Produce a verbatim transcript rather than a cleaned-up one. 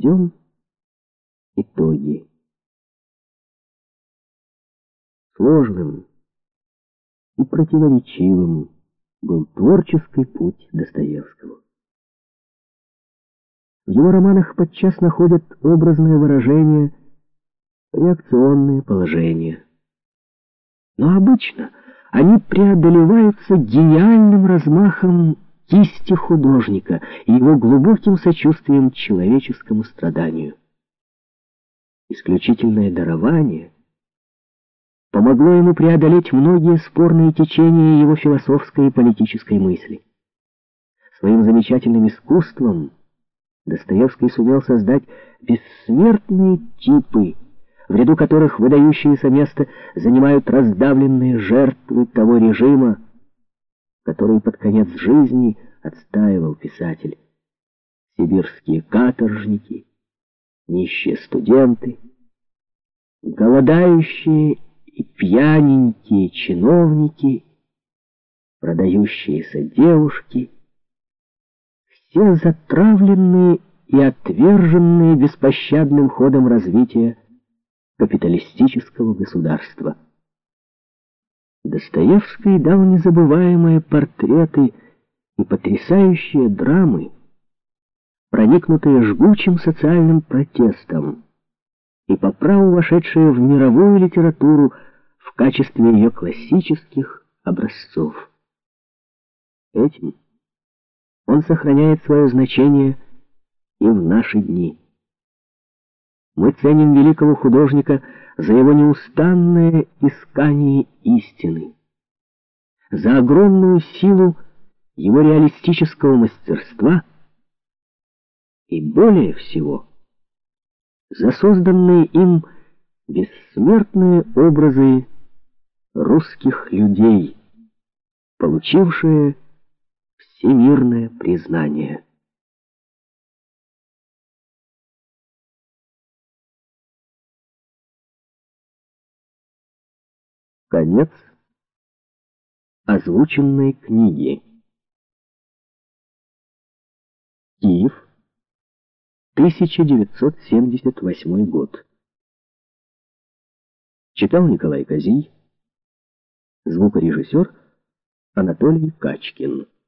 подведем итоги. Сложным и противоречивым был творческий путь Достоевского. В его романах подчас находят образные выражения, реакционные положения. Но обычно они преодолеваются гениальным размахом кисти художника и его глубоким сочувствием к человеческому страданию. Исключительное дарование помогло ему преодолеть многие спорные течения его философской и политической мысли. Своим замечательным искусством Достоевский сумел создать бессмертные типы, в ряду которых выдающееся место занимают раздавленные жертвы того режима, который под конец жизни отстаивал писатель. Сибирские каторжники, нищие студенты, голодающие и пьяненькие чиновники, продающиеся девушки, все затравленные и отверженные беспощадным ходом развития капиталистического государства. Достоевский дал незабываемые портреты и потрясающие драмы, проникнутые жгучим социальным протестом и по праву вошедшие в мировую литературу в качестве ее классических образцов. Этим он сохраняет свое значение и в наши дни. Мы ценим великого художника за его неустанное искание истины, за огромную силу его реалистического мастерства и, более всего, за созданные им бессмертные образы русских людей, получившие всемирное признание. Конец озвученной книги. Киев, тысяча девятьсот семьдесят восьмой год. Читал Николай Козий, звукорежиссер Анатолий Качкин.